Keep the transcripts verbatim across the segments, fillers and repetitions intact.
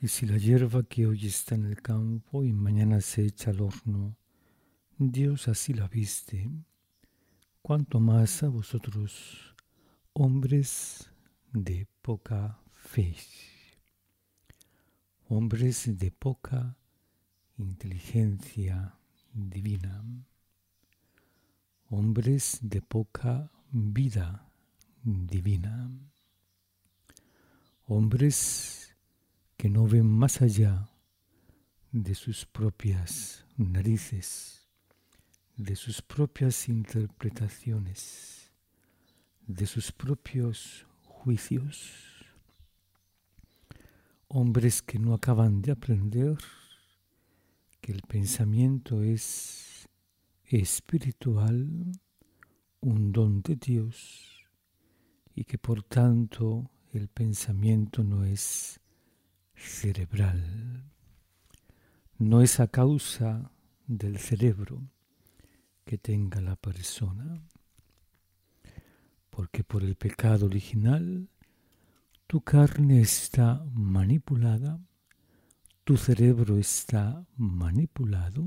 Y si la hierba que hoy está en el campo y mañana se echa al horno, Dios así la viste, cuanto más a vosotros, hombres de poca fe, hombres de poca inteligencia divina, hombres de poca vida divina, hombres que no ven más allá de sus propias narices, de sus propias interpretaciones, de sus propios juicios, hombres que no acaban de aprender que el pensamiento es espiritual, un don de Dios, y que por tanto el pensamiento no es cerebral, no es a causa del cerebro que tenga la persona, porque por el pecado original tu carne está manipulada, tu cerebro está manipulado,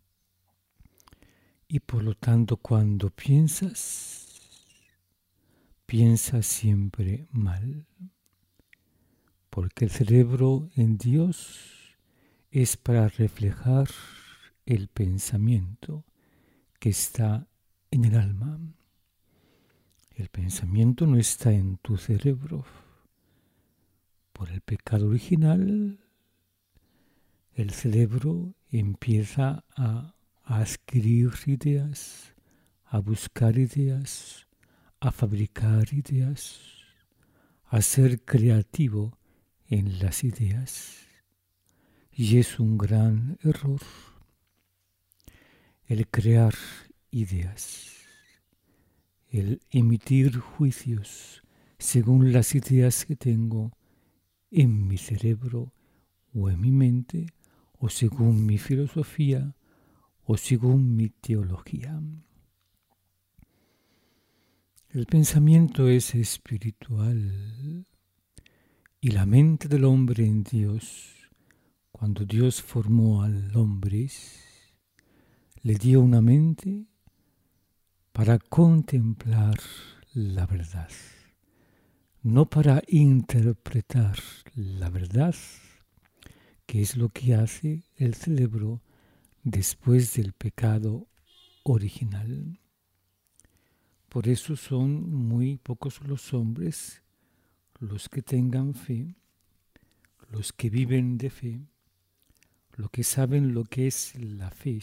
y por lo tanto cuando piensas, piensas siempre mal, porque el cerebro en Dios es para reflejar el pensamiento que está en el alma. El pensamiento no está en tu cerebro. Por el pecado original, el cerebro empieza a, a adquirir ideas, a buscar ideas, a fabricar ideas, a ser creativo en las ideas. Y es un gran error el crear ideas, el emitir juicios según las ideas que tengo en mi cerebro o en mi mente, o según mi filosofía, o según mi teología. El pensamiento es espiritual y la mente del hombre en Dios, cuando Dios formó al hombre, le dio una mente para contemplar la verdad, no para interpretar la verdad, que es lo que hace el cerebro después del pecado original. Por eso son muy pocos los hombres los que tengan fe, los que viven de fe, los que saben lo que es la fe.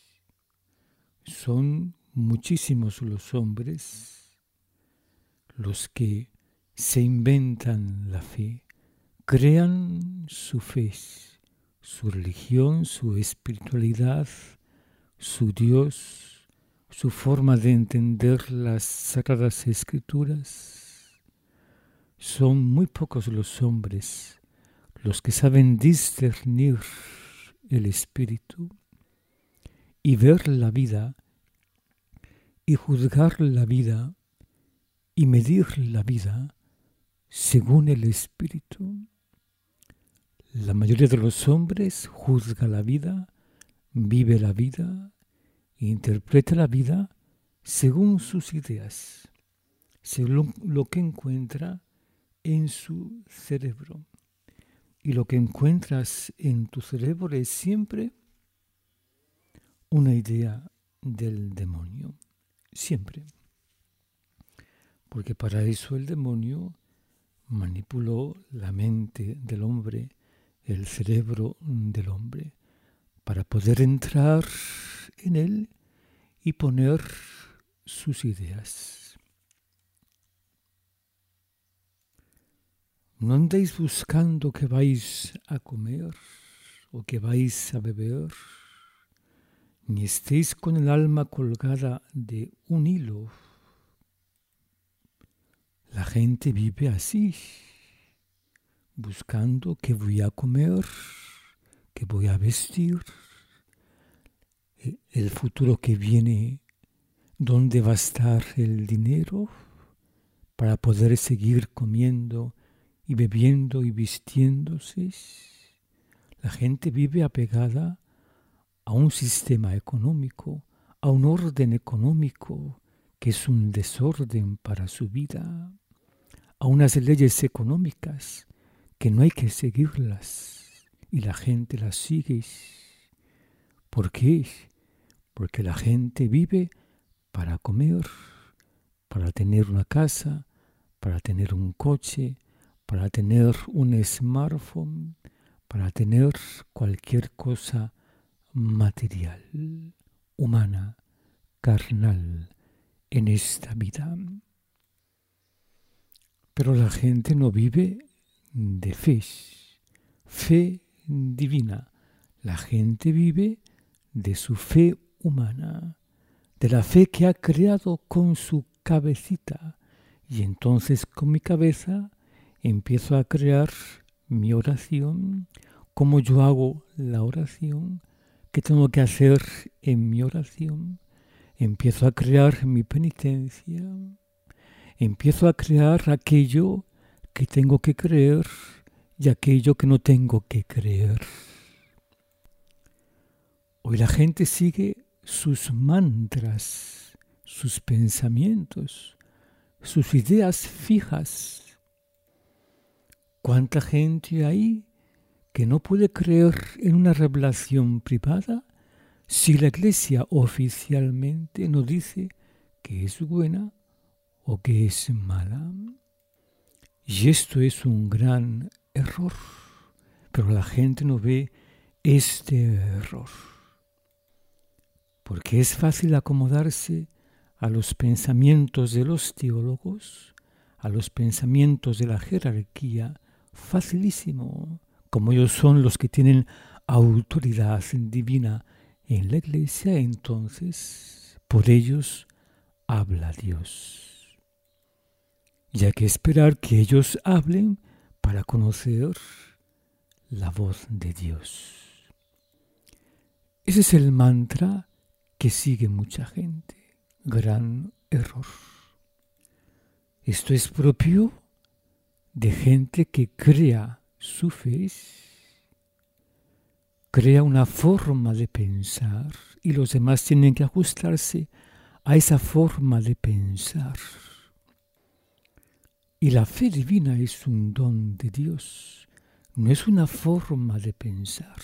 Son muchísimos los hombres los que se inventan la fe, crean su fe, su religión, su espiritualidad, su Dios, su forma de entender las Sagradas Escrituras. Son muy pocos los hombres los que saben discernir el espíritu y ver la vida y juzgar la vida y medir la vida según el espíritu. La mayoría de los hombres juzga la vida, vive la vida, interpreta la vida según sus ideas, según lo que encuentra en su cerebro. Y lo que encuentras en tu cerebro es siempre una idea del demonio, siempre. Porque para eso el demonio manipuló la mente del hombre, el cerebro del hombre, para poder entrar en él y poner sus ideas. No andéis buscando que vais a comer o que vais a beber, ni estéis con el alma colgada de un hilo. La gente vive así, buscando qué voy a comer, qué voy a vestir, el futuro que viene, dónde va a estar el dinero para poder seguir comiendo y bebiendo y vistiéndose. La gente vive apegada a un sistema económico, a un orden económico que es un desorden para su vida, a unas leyes económicas que no hay que seguirlas y la gente las sigue. ¿Por qué? Porque la gente vive para comer, para tener una casa, para tener un coche, para tener un smartphone, para tener cualquier cosa material, humana, carnal en esta vida. Pero la gente no vive de fe, fe divina. La gente vive de su fe humana, de la fe que ha creado con su cabecita. Y entonces con mi cabeza empiezo a crear mi oración, cómo yo hago la oración, qué tengo que hacer en mi oración. Empiezo a crear mi penitencia, empiezo a crear aquello que tengo que creer y aquello que no tengo que creer. Hoy la gente sigue sus mantras, sus pensamientos, sus ideas fijas. ¿Cuánta gente hay que no puede creer en una revelación privada si la Iglesia oficialmente no dice que es buena o que es mala? Y esto es un gran error, pero la gente no ve este error. Porque es fácil acomodarse a los pensamientos de los teólogos, a los pensamientos de la jerarquía, facilísimo, como ellos son los que tienen autoridad divina en la Iglesia, entonces por ellos habla Dios. Y hay que esperar que ellos hablen para conocer la voz de Dios. Ese es el mantra que sigue mucha gente. Gran error. Esto es propio de gente que crea su fe, crea una forma de pensar y los demás tienen que ajustarse a esa forma de pensar. Y la fe divina es un don de Dios, no es una forma de pensar.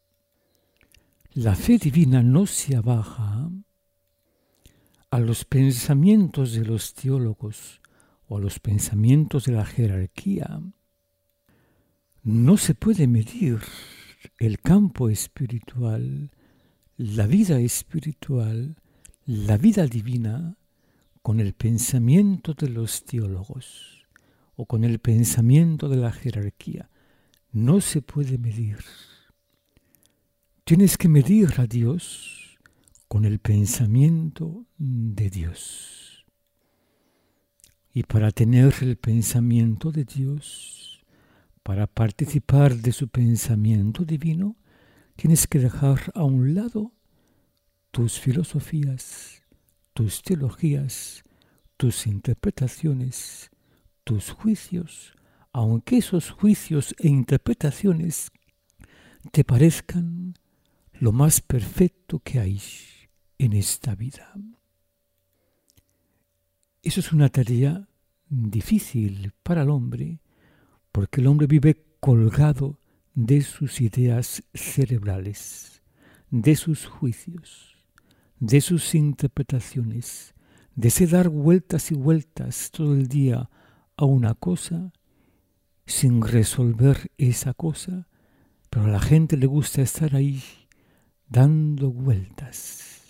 La fe divina no se abaja a los pensamientos de los teólogos o a los pensamientos de la jerarquía. No se puede medir el campo espiritual, la vida espiritual, la vida divina con el pensamiento de los teólogos o con el pensamiento de la jerarquía. No se puede medir. Tienes que medir a Dios con el pensamiento de Dios. Y para tener el pensamiento de Dios, para participar de su pensamiento divino, tienes que dejar a un lado tus filosofías, tus teologías, tus interpretaciones, tus juicios, aunque esos juicios e interpretaciones te parezcan lo más perfecto que hay en esta vida. Eso es una tarea difícil para el hombre, porque el hombre vive colgado de sus ideas cerebrales, de sus juicios, de sus interpretaciones, de ese dar vueltas y vueltas todo el día a una cosa sin resolver esa cosa, pero a la gente le gusta estar ahí dando vueltas.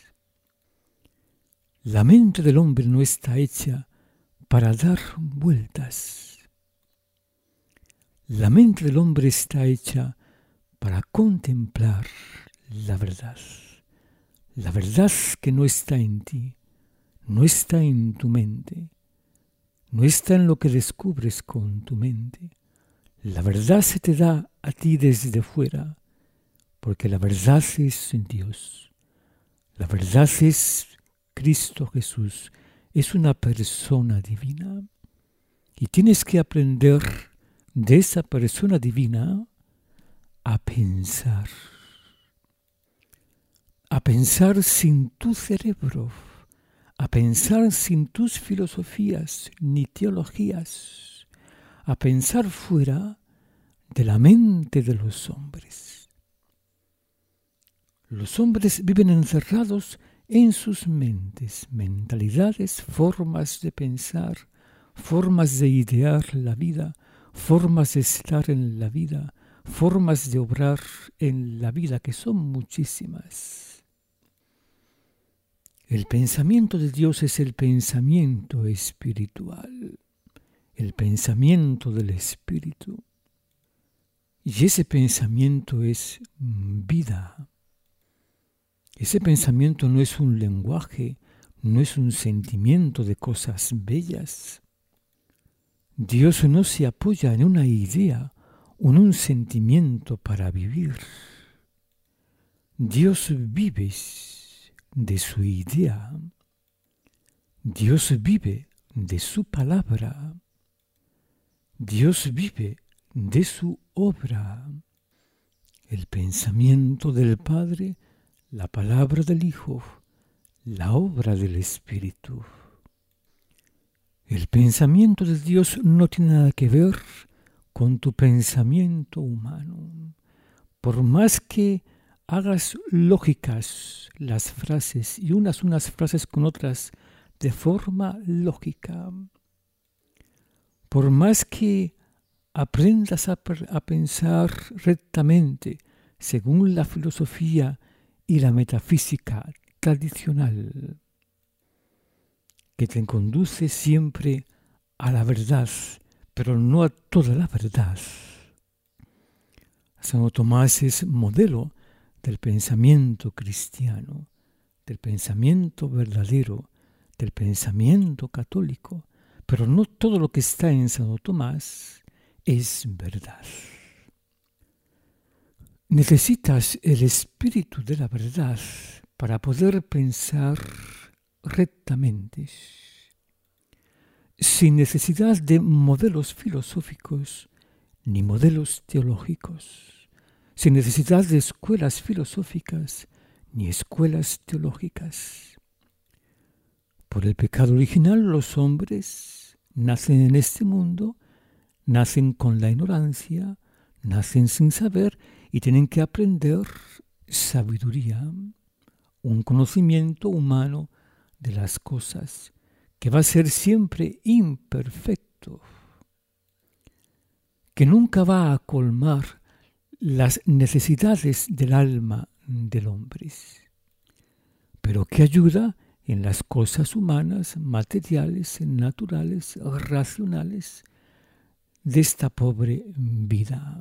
La mente del hombre no está hecha para dar vueltas. La mente del hombre está hecha para contemplar la verdad. La verdad que no está en ti, no está en tu mente, no está en lo que descubres con tu mente. La verdad se te da a ti desde fuera, porque la verdad es Dios. La verdad es Cristo Jesús, es una persona divina. Y tienes que aprender de esa persona divina a pensar. A pensar sin tu cerebro, a pensar sin tus filosofías ni teologías, a pensar fuera de la mente de los hombres. Los hombres viven encerrados en sus mentes, mentalidades, formas de pensar, formas de idear la vida, formas de estar en la vida, formas de obrar en la vida, que son muchísimas. El pensamiento de Dios es el pensamiento espiritual, el pensamiento del Espíritu. Y ese pensamiento es vida. Ese pensamiento no es un lenguaje, no es un sentimiento de cosas bellas. Dios no se apoya en una idea o en un sentimiento para vivir. Dios vive de su idea. Dios vive de su palabra. Dios vive de su obra. El pensamiento del Padre, la palabra del Hijo, la obra del Espíritu. El pensamiento de Dios no tiene nada que ver con tu pensamiento humano. Por más que hagas lógicas las frases y unas unas frases con otras de forma lógica, por más que aprendas a, a pensar rectamente según la filosofía y la metafísica tradicional, que te conduce siempre a la verdad, pero no a toda la verdad. Santo Tomás es modelo del pensamiento cristiano, del pensamiento verdadero, del pensamiento católico, pero no todo lo que está en Santo Tomás es verdad. Necesitas el espíritu de la verdad para poder pensar rectamente, sin necesidad de modelos filosóficos ni modelos teológicos, sin necesidad de escuelas filosóficas ni escuelas teológicas. Por el pecado original, los hombres nacen en este mundo, nacen con la ignorancia, nacen sin saber y tienen que aprender sabiduría, un conocimiento humano de las cosas, que va a ser siempre imperfecto, que nunca va a colmar las necesidades del alma del hombre, pero que ayuda en las cosas humanas, materiales, naturales, racionales de esta pobre vida.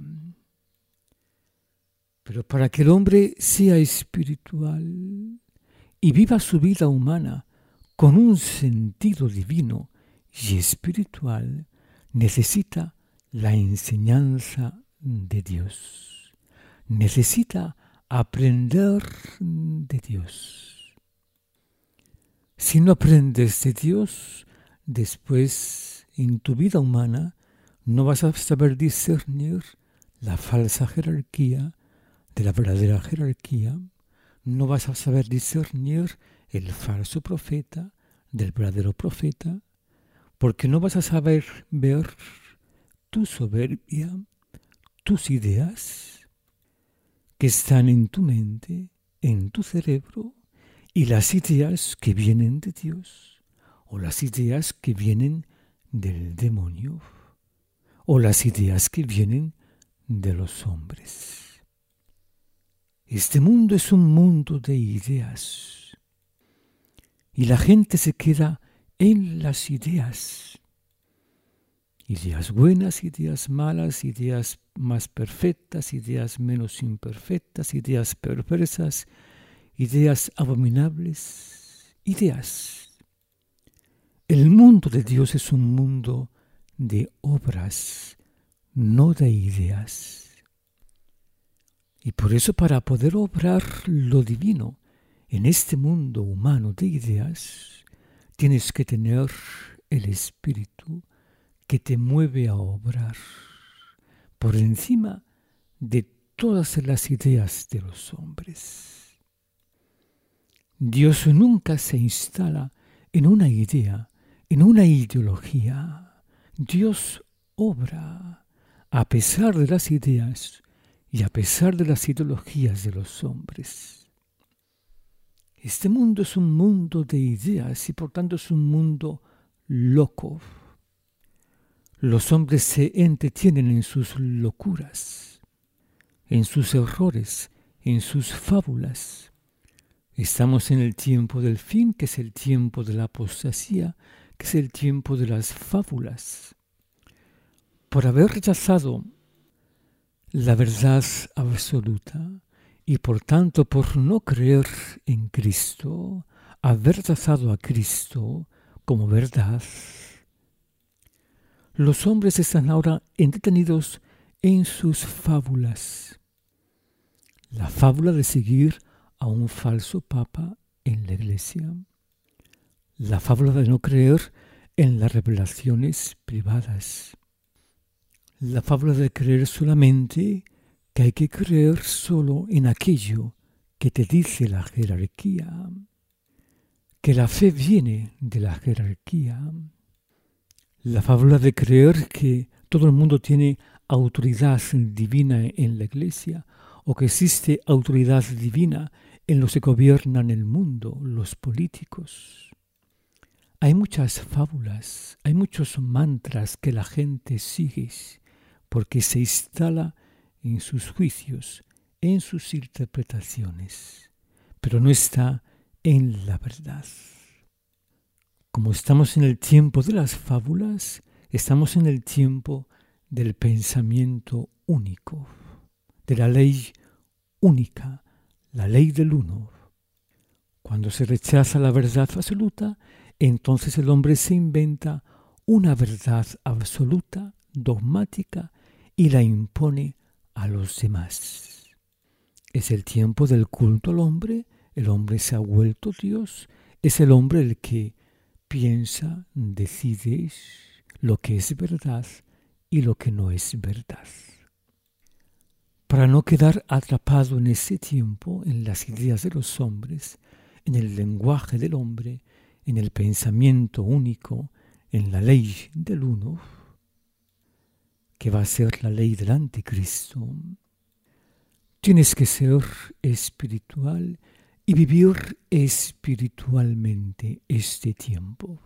Pero para que el hombre sea espiritual y viva su vida humana con un sentido divino y espiritual, necesita la enseñanza de Dios. Necesita aprender de Dios. Si no aprendes de Dios, después en tu vida humana no vas a saber discernir la falsa jerarquía de la verdadera jerarquía, no vas a saber discernir el falso profeta del verdadero profeta, porque no vas a saber ver tu soberbia, tus ideas que están en tu mente, en tu cerebro, y las ideas que vienen de Dios, o las ideas que vienen del demonio, o las ideas que vienen de los hombres. Este mundo es un mundo de ideas, y la gente se queda en las ideas. Ideas buenas, ideas malas, ideas más perfectas, ideas menos imperfectas, ideas perversas, ideas abominables, ideas. El mundo de Dios es un mundo de obras, no de ideas. Y por eso, para poder obrar lo divino en este mundo humano de ideas, tienes que tener el Espíritu que te mueve a obrar por encima de todas las ideas de los hombres. Dios nunca se instala en una idea, en una ideología. Dios obra a pesar de las ideas y a pesar de las ideologías de los hombres. Este mundo es un mundo de ideas y por tanto es un mundo loco. Los hombres se entretienen en sus locuras, en sus errores, en sus fábulas. Estamos en el tiempo del fin, que es el tiempo de la apostasía, que es el tiempo de las fábulas. Por haber rechazado la verdad absoluta y por tanto por no creer en Cristo, haber rechazado a Cristo como verdad, los hombres están ahora entretenidos en sus fábulas. La fábula de seguir a un falso papa en la iglesia. La fábula de no creer en las revelaciones privadas. La fábula de creer solamente que hay que creer solo en aquello que te dice la jerarquía. Que la fe viene de la jerarquía. La fábula de creer que todo el mundo tiene autoridad divina en la iglesia o que existe autoridad divina en los que gobiernan el mundo, los políticos. Hay muchas fábulas, hay muchos mantras que la gente sigue porque se instala en sus juicios, en sus interpretaciones, pero no está en la verdad. Como estamos en el tiempo de las fábulas, estamos en el tiempo del pensamiento único, de la ley única, la ley del uno. Cuando se rechaza la verdad absoluta, entonces el hombre se inventa una verdad absoluta, dogmática, y la impone a los demás. Es el tiempo del culto al hombre, el hombre se ha vuelto Dios, es el hombre el que piensa, decide lo que es verdad y lo que no es verdad. Para no quedar atrapado en ese tiempo, en las ideas de los hombres, en el lenguaje del hombre, en el pensamiento único, en la ley del uno, que va a ser la ley del anticristo, tienes que ser espiritual y vivir espiritualmente este tiempo,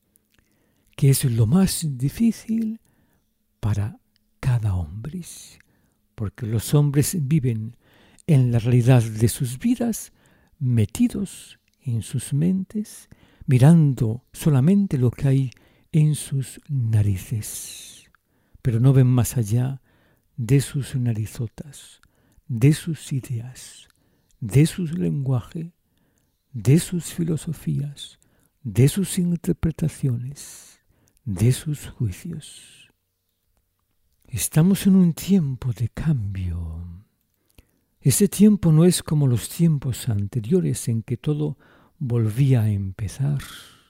que es lo más difícil para cada hombre, porque los hombres viven en la realidad de sus vidas, metidos en sus mentes, mirando solamente lo que hay en sus narices, pero no ven más allá de sus narizotas, de sus ideas, de su lenguaje, de sus filosofías, de sus interpretaciones, de sus juicios. Estamos en un tiempo de cambio. Ese tiempo no es como los tiempos anteriores en que todo volvía a empezar.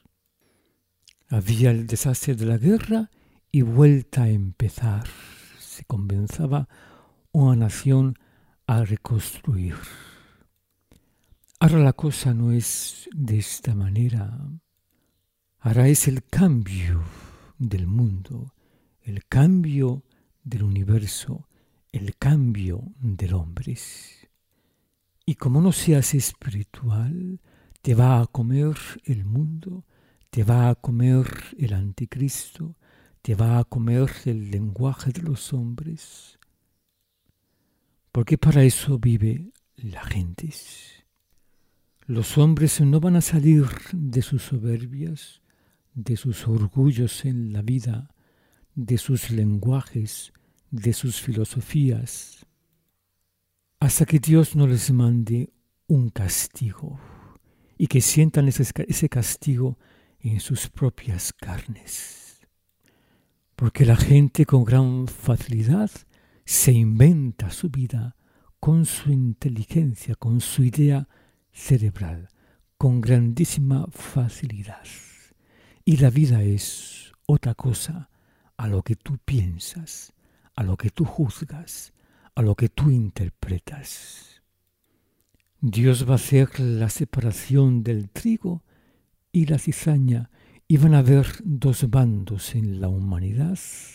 Había el desastre de la guerra y vuelta a empezar. Se comenzaba una nación a reconstruir. Ahora la cosa no es de esta manera. Ahora es el cambio del mundo, el cambio del universo, el cambio del hombre. Y como no seas espiritual, te va a comer el mundo, te va a comer el anticristo, te va a comer el lenguaje de los hombres. Porque para eso vive la gente. Los hombres no van a salir de sus soberbias, de sus orgullos en la vida, de sus lenguajes, de sus filosofías, hasta que Dios no les mande un castigo y que sientan ese, ese castigo en sus propias carnes. Porque la gente con gran facilidad se inventa su vida con su inteligencia, con su idea cerebral, con grandísima facilidad. Y la vida es otra cosa a lo que tú piensas, a lo que tú juzgas, a lo que tú interpretas. Dios va a hacer la separación del trigo y la cizaña, y van a haber dos bandos en la humanidad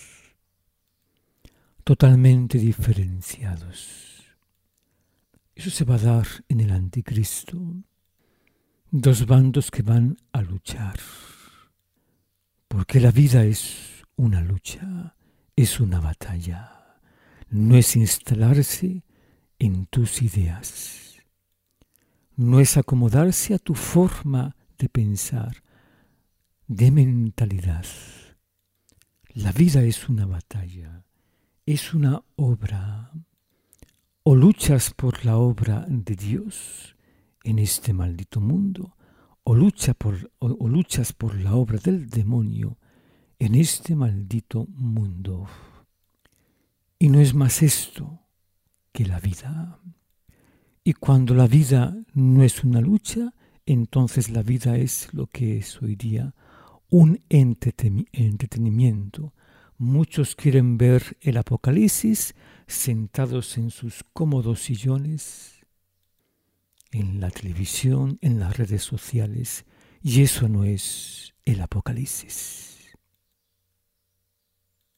totalmente diferenciados. Eso se va a dar en el anticristo. Dos bandos que van a luchar. Porque la vida es una lucha, es una batalla. No es instalarse en tus ideas. No es acomodarse a tu forma de pensar, de mentalidad. La vida es una batalla, es una obra. O luchas por la obra de Dios en este maldito mundo, o, lucha por, o, o luchas por la obra del demonio en este maldito mundo. Y no es más esto que la vida. Y cuando la vida no es una lucha, entonces la vida es lo que es hoy día, un entretenimiento. Muchos quieren ver el Apocalipsis sentados en sus cómodos sillones, en la televisión, en las redes sociales, y eso no es el Apocalipsis.